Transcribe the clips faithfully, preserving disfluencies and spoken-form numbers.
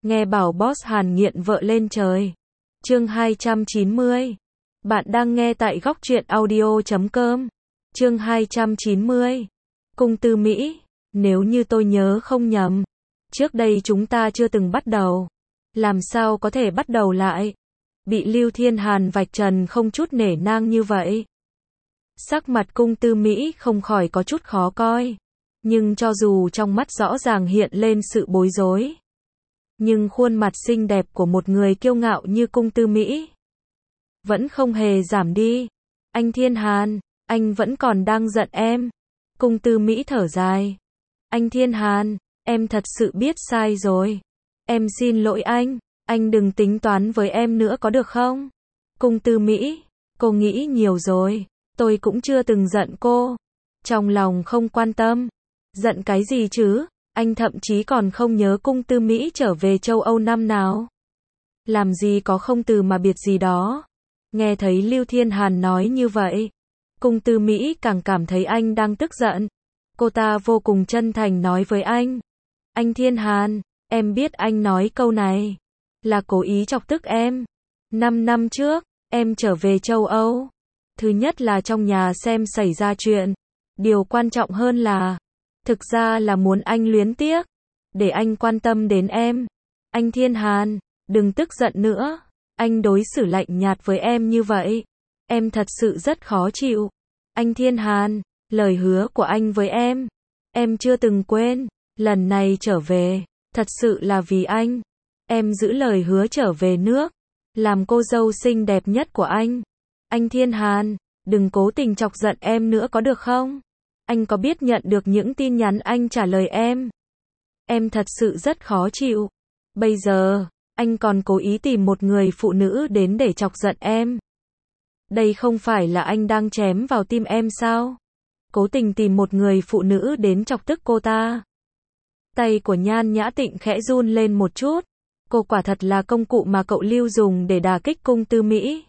Nghe bảo boss Hàn nghiện vợ lên trời. Chương hai trăm chín mươi. Bạn đang nghe tại góc truyện audio chấm com. Chương hai trăm chín mươi. Cung Tư Mỹ, nếu như tôi nhớ không nhầm, trước đây chúng ta chưa từng bắt đầu. Làm sao có thể bắt đầu lại? Bị Lưu Thiên Hàn vạch trần không chút nể nang như vậy. Sắc mặt Cung Tư Mỹ không khỏi có chút khó coi. Nhưng cho dù trong mắt rõ ràng hiện lên sự bối rối, nhưng khuôn mặt xinh đẹp của một người kiêu ngạo như Cung Tư Mỹ vẫn không hề giảm đi. Anh Thiên Hàn, anh vẫn còn đang giận em. Cung Tư Mỹ thở dài. Anh Thiên Hàn, em thật sự biết sai rồi. Em xin lỗi anh, anh đừng tính toán với em nữa có được không? Cung Tư Mỹ, cô nghĩ nhiều rồi, tôi cũng chưa từng giận cô. Trong lòng không quan tâm. Giận cái gì chứ? Anh thậm chí còn không nhớ Cung Tư Mỹ trở về châu Âu năm nào. Làm gì có không từ mà biệt gì đó. Nghe thấy Lưu Thiên Hàn nói như vậy, Cung Tư Mỹ càng cảm thấy anh đang tức giận. Cô ta vô cùng chân thành nói với anh. Anh Thiên Hàn, em biết anh nói câu này là cố ý chọc tức em. Năm năm trước, em trở về châu Âu. Thứ nhất là trong nhà xem xảy ra chuyện. Điều quan trọng hơn là, thực ra là muốn anh luyến tiếc, để anh quan tâm đến em. Anh Thiên Hàn, đừng tức giận nữa. Anh đối xử lạnh nhạt với em như vậy, em thật sự rất khó chịu. Anh Thiên Hàn, lời hứa của anh với em, em chưa từng quên. Lần này trở về, thật sự là vì anh. Em giữ lời hứa trở về nước, làm cô dâu xinh đẹp nhất của anh. Anh Thiên Hàn, đừng cố tình chọc giận em nữa có được không? Anh có biết nhận được những tin nhắn anh trả lời em? Em thật sự rất khó chịu. Bây giờ, anh còn cố ý tìm một người phụ nữ đến để chọc giận em. Đây không phải là anh đang chém vào tim em sao? Cố tình tìm một người phụ nữ đến chọc tức cô ta. Tay của Nhan Nhã Tịnh khẽ run lên một chút. Cô quả thật là công cụ mà cậu Lưu dùng để đả kích Cung Tư Mỹ.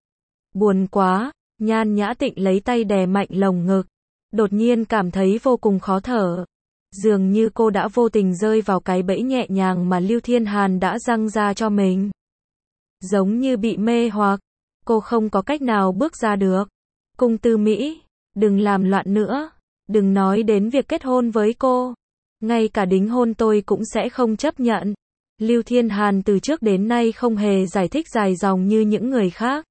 Buồn quá, Nhan Nhã Tịnh lấy tay đè mạnh lồng ngực. Đột nhiên cảm thấy vô cùng khó thở. Dường như cô đã vô tình rơi vào cái bẫy nhẹ nhàng mà Lưu Thiên Hàn đã giăng ra cho mình. Giống như bị mê hoặc, cô không có cách nào bước ra được. Cung Tư Mỹ, đừng làm loạn nữa. Đừng nói đến việc kết hôn với cô. Ngay cả đính hôn tôi cũng sẽ không chấp nhận. Lưu Thiên Hàn từ trước đến nay không hề giải thích dài dòng như những người khác.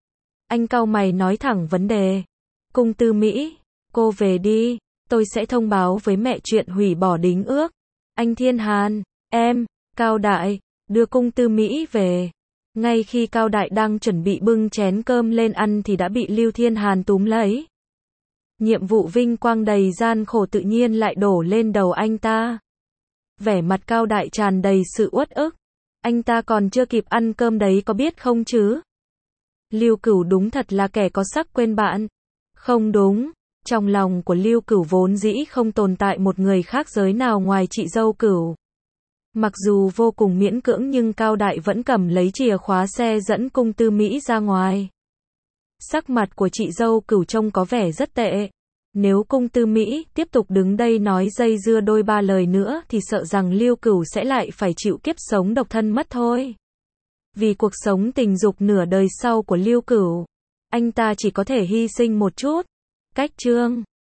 Anh cau mày nói thẳng vấn đề. Cung Tư Mỹ, cô về đi, tôi sẽ thông báo với mẹ chuyện hủy bỏ đính ước. Anh Thiên Hàn, em, Cao Đại, đưa Cung Tư Mỹ về. Ngay khi Cao Đại đang chuẩn bị bưng chén cơm lên ăn thì đã bị Lưu Thiên Hàn túm lấy. Nhiệm vụ vinh quang đầy gian khổ tự nhiên lại đổ lên đầu anh ta. Vẻ mặt Cao Đại tràn đầy sự uất ức. Anh ta còn chưa kịp ăn cơm đấy có biết không chứ? Lưu Cửu đúng thật là kẻ có sắc quên bạn. Không đúng. Trong lòng của Lưu Cửu vốn dĩ không tồn tại một người khác giới nào ngoài chị dâu Cửu. Mặc dù vô cùng miễn cưỡng nhưng Cao Đại vẫn cầm lấy chìa khóa xe dẫn Cung Tư Mỹ ra ngoài. Sắc mặt của chị dâu Cửu trông có vẻ rất tệ. Nếu Cung Tư Mỹ tiếp tục đứng đây nói dây dưa đôi ba lời nữa thì sợ rằng Lưu Cửu sẽ lại phải chịu kiếp sống độc thân mất thôi. Vì cuộc sống tình dục nửa đời sau của Lưu Cửu, anh ta chỉ có thể hy sinh một chút. Cách chương